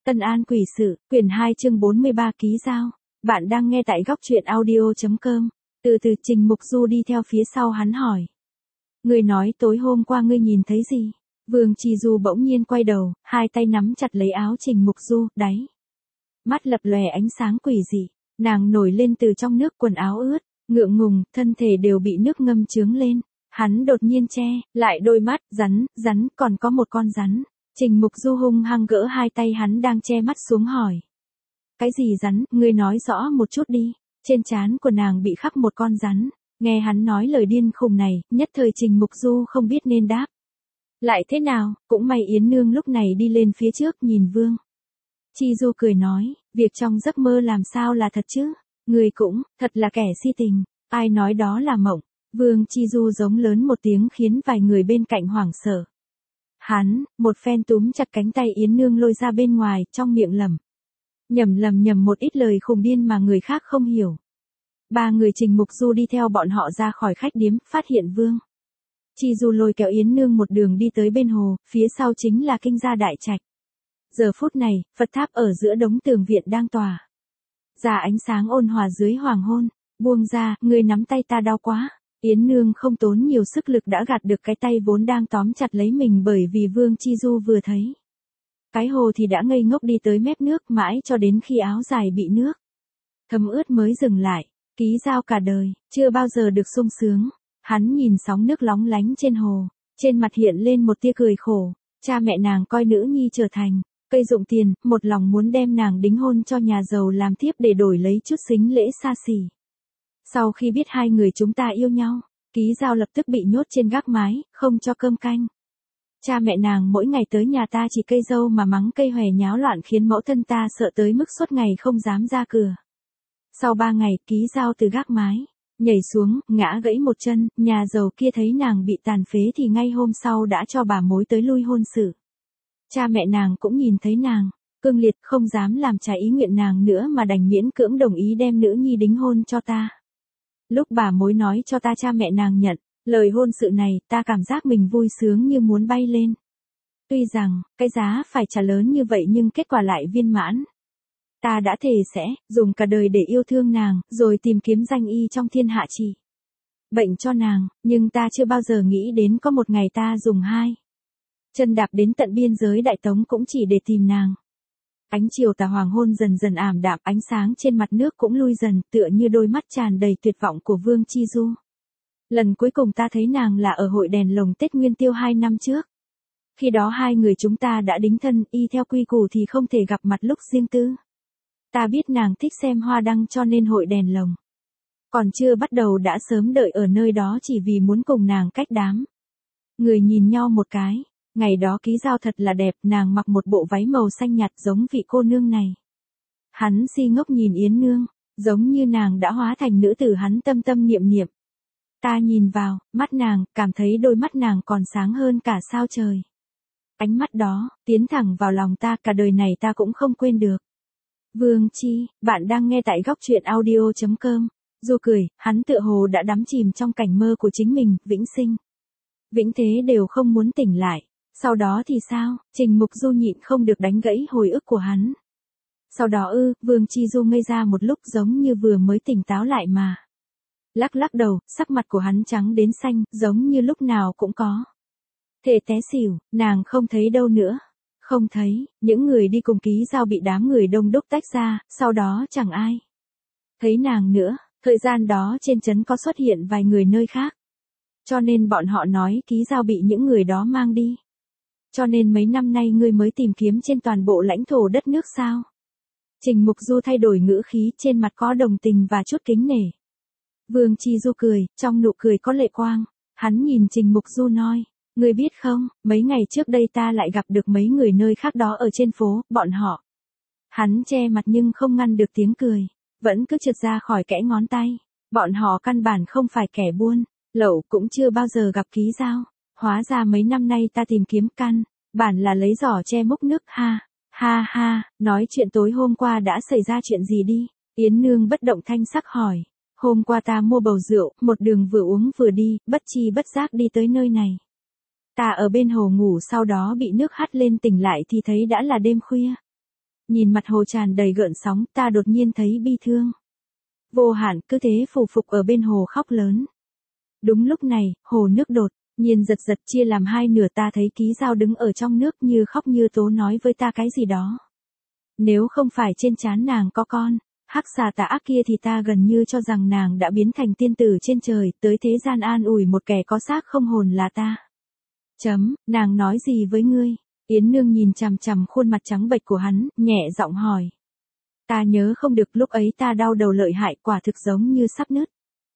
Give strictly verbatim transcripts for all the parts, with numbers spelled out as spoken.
Tân An quỷ sự, quyển hai chương bốn mươi ba ký giao. Bạn đang nghe tại góc truyện audio.com. Từ từ Trình Mục Du đi theo phía sau hắn hỏi. Ngươi nói tối hôm qua ngươi nhìn thấy gì? Vương Chi Du bỗng nhiên quay đầu, hai tay nắm chặt lấy áo Trình Mục Du, đáy. Mắt lập lòe ánh sáng quỷ dị, nàng nổi lên từ trong nước, quần áo ướt, ngượng ngùng, thân thể đều bị nước ngâm chướng lên. Hắn đột nhiên che lại đôi mắt, rắn, rắn, còn có một con rắn. Trình Mục Du hung hăng gỡ hai tay hắn đang che mắt xuống hỏi. Cái gì rắn, ngươi nói rõ một chút đi. Trên trán của nàng bị khắc một con rắn. Nghe hắn nói lời điên khùng này, nhất thời Trình Mục Du không biết nên đáp. Lại thế nào, cũng may Yến Nương lúc này đi lên phía trước nhìn Vương Chi Du cười nói, việc trong giấc mơ làm sao là thật chứ? Ngươi cũng, thật là kẻ si tình, ai nói đó là mộng. Vương Chi Du giống lớn một tiếng khiến vài người bên cạnh hoảng sợ. Hắn, một phen túm chặt cánh tay Yến Nương lôi ra bên ngoài, trong miệng lẩm nhẩm lầm nhầm một ít lời khùng điên mà người khác không hiểu. Ba người Trình Mục Du đi theo bọn họ ra khỏi khách điếm, phát hiện Vương Chi Du lôi kéo Yến Nương một đường đi tới bên hồ, phía sau chính là Kinh gia đại trạch. Giờ phút này, Phật tháp ở giữa đống tường viện đang tỏa ra ánh sáng ôn hòa dưới hoàng hôn. Buông ra, ngươi nắm tay ta đau quá. Yến Nương không tốn nhiều sức lực đã gạt được cái tay vốn đang tóm chặt lấy mình, bởi vì Vương Chi Du vừa thấy cái hồ thì đã ngây ngốc đi tới mép nước, mãi cho đến khi áo dài bị nước thấm ướt mới dừng lại. Ký giao cả đời, chưa bao giờ được sung sướng. Hắn nhìn sóng nước lóng lánh trên hồ, trên mặt hiện lên một tia cười khổ. Cha mẹ nàng coi nữ nhi trở thành cây dụng tiền, một lòng muốn đem nàng đính hôn cho nhà giàu làm thiếp để đổi lấy chút sính lễ xa xỉ. Sau khi biết hai người chúng ta yêu nhau, Ký giao lập tức bị nhốt trên gác mái, không cho cơm canh. Cha mẹ nàng mỗi ngày tới nhà ta chỉ cây dâu mà mắng cây hòe nháo loạn, khiến mẫu thân ta sợ tới mức suốt ngày không dám ra cửa. Sau ba ngày, Ký giao từ gác mái nhảy xuống, ngã gãy một chân. Nhà giàu kia thấy nàng bị tàn phế thì ngay hôm sau đã cho bà mối tới lui hôn sự. Cha mẹ nàng cũng nhìn thấy nàng cương liệt, không dám làm trái ý nguyện nàng nữa mà đành miễn cưỡng đồng ý đem nữ nhi đính hôn cho ta. Lúc bà mối nói cho ta cha mẹ nàng nhận lời hôn sự này, ta cảm giác mình vui sướng như muốn bay lên. Tuy rằng, cái giá phải trả lớn như vậy nhưng kết quả lại viên mãn. Ta đã thề sẽ dùng cả đời để yêu thương nàng, rồi tìm kiếm danh y trong thiên hạ trị bệnh cho nàng, nhưng ta chưa bao giờ nghĩ đến có một ngày ta dùng hai chân đạp đến tận biên giới Đại Tống cũng chỉ để tìm nàng. Ánh chiều tà hoàng hôn dần dần ảm đạm, ánh sáng trên mặt nước cũng lui dần, tựa như đôi mắt tràn đầy tuyệt vọng của Vương Chi Du. Lần cuối cùng ta thấy nàng là ở hội đèn lồng Tết Nguyên Tiêu hai năm trước. Khi đó hai người chúng ta đã đính thân, y theo quy củ thì không thể gặp mặt lúc riêng tư. Ta biết nàng thích xem hoa đăng cho nên hội đèn lồng còn chưa bắt đầu đã sớm đợi ở nơi đó chỉ vì muốn cùng nàng cách đám người nhìn nhau một cái. Ngày đó Ký giao thật là đẹp, nàng mặc một bộ váy màu xanh nhạt giống vị cô nương này. Hắn si ngốc nhìn Yến Nương, giống như nàng đã hóa thành nữ tử hắn tâm tâm niệm niệm. Ta nhìn vào mắt nàng, cảm thấy đôi mắt nàng còn sáng hơn cả sao trời. Ánh mắt đó tiến thẳng vào lòng ta, cả đời này ta cũng không quên được. Vương Chi, bạn đang nghe tại góc truyện audio.com. Du cười, hắn tựa hồ đã đắm chìm trong cảnh mơ của chính mình, vĩnh sinh vĩnh thế đều không muốn tỉnh lại. Sau đó thì sao? Trình Mục Du nhịn không được đánh gãy hồi ức của hắn. Sau đó ư? Vương Chi Du ngây ra một lúc giống như vừa mới tỉnh táo lại mà. Lắc lắc đầu, sắc mặt của hắn trắng đến xanh, giống như lúc nào cũng có thể té xỉu. Nàng không thấy đâu nữa. Không thấy, những người đi cùng Ký giao bị đám người đông đúc tách ra, sau đó chẳng ai thấy nàng nữa. Thời gian đó trên trấn có xuất hiện vài người nơi khác, cho nên bọn họ nói Ký giao bị những người đó mang đi. Cho nên mấy năm nay ngươi mới tìm kiếm trên toàn bộ lãnh thổ đất nước sao? Trình Mục Du thay đổi ngữ khí, trên mặt có đồng tình và chút kính nể. Vương Chi Du cười, trong nụ cười có lệ quang. Hắn nhìn Trình Mục Du nói, ngươi biết không, mấy ngày trước đây ta lại gặp được mấy người nơi khác đó ở trên phố, bọn họ. Hắn che mặt nhưng không ngăn được tiếng cười, vẫn cứ trượt ra khỏi kẽ ngón tay. Bọn họ căn bản không phải kẻ buôn lậu, cũng chưa bao giờ gặp Ký giao. Hóa ra mấy năm nay ta tìm kiếm căn bản là lấy giỏ che múc nước. Ha, ha ha, nói chuyện tối hôm qua đã xảy ra chuyện gì đi? Yến Nương bất động thanh sắc hỏi. Hôm qua ta mua bầu rượu, một đường vừa uống vừa đi, bất chi bất giác đi tới nơi này. Ta ở bên hồ ngủ, sau đó bị nước hắt lên tỉnh lại thì thấy đã là đêm khuya. Nhìn mặt hồ tràn đầy gợn sóng, ta đột nhiên thấy bi thương. Vô Hạn cứ thế phù phục ở bên hồ khóc lớn. Đúng lúc này, hồ nước đột nhiên giật giật chia làm hai nửa, ta thấy Ký Dao đứng ở trong nước như khóc như tố nói với ta cái gì đó. Nếu không phải trên trán nàng có con hắc xà tà ác kia thì ta gần như cho rằng nàng đã biến thành tiên tử trên trời, tới thế gian an ủi một kẻ có xác không hồn là ta. Chấm, nàng nói gì với ngươi? Yến Nương nhìn chằm chằm khuôn mặt trắng bệch của hắn, nhẹ giọng hỏi. Ta nhớ không được, lúc ấy ta đau đầu lợi hại, quả thực giống như sắp nứt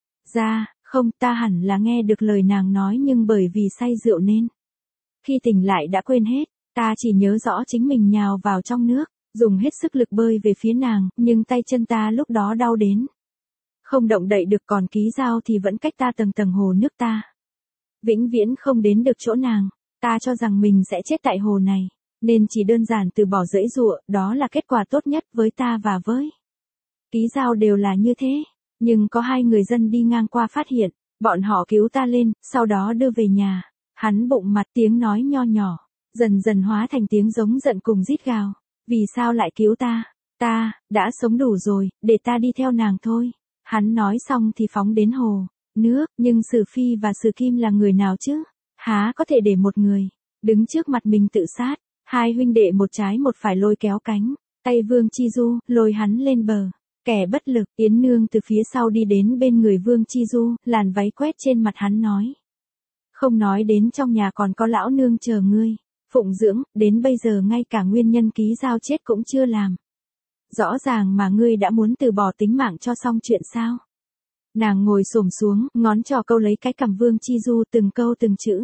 ra. Không, ta hẳn là nghe được lời nàng nói, nhưng bởi vì say rượu nên khi tỉnh lại đã quên hết. Ta chỉ nhớ rõ chính mình nhào vào trong nước, dùng hết sức lực bơi về phía nàng, nhưng tay chân ta lúc đó đau đến không động đậy được, còn Ký Dao thì vẫn cách ta tầng tầng hồ nước, ta vĩnh viễn không đến được chỗ nàng. Ta cho rằng mình sẽ chết tại hồ này, nên chỉ đơn giản từ bỏ giãy giụa, đó là kết quả tốt nhất với ta và với Ký Dao đều là như thế. Nhưng có hai người dân đi ngang qua phát hiện, bọn họ cứu ta lên, sau đó đưa về nhà. Hắn bụng mặt, tiếng nói nho nhỏ dần dần hóa thành tiếng giống giận cùng rít gào. Vì sao lại cứu ta? Ta đã sống đủ rồi, để ta đi theo nàng thôi. Hắn nói xong thì phóng đến hồ nước, nhưng Sử Phi và Sử Kim là người nào chứ? Há có thể để một người đứng trước mặt mình tự sát? Hai huynh đệ một trái một phải lôi kéo cánh tay Vương Chi Du, lôi hắn lên bờ. Kẻ bất lực, Yến Nương từ phía sau đi đến bên người Vương Chi Du, làn váy quét trên mặt hắn nói. Không nói đến trong nhà còn có lão nương chờ ngươi phụng dưỡng, đến bây giờ ngay cả nguyên nhân Ký Dao chết cũng chưa làm rõ ràng mà ngươi đã muốn từ bỏ tính mạng cho xong chuyện sao? Nàng ngồi xổm xuống, ngón trỏ câu lấy cái cằm Vương Chi Du, từng câu từng chữ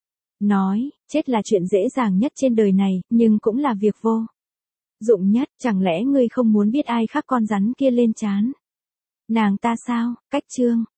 nói, chết là chuyện dễ dàng nhất trên đời này, nhưng cũng là việc vô dụng nhất. Chẳng lẽ ngươi không muốn biết ai khắc con rắn kia lên trán nàng ta sao? Cách chương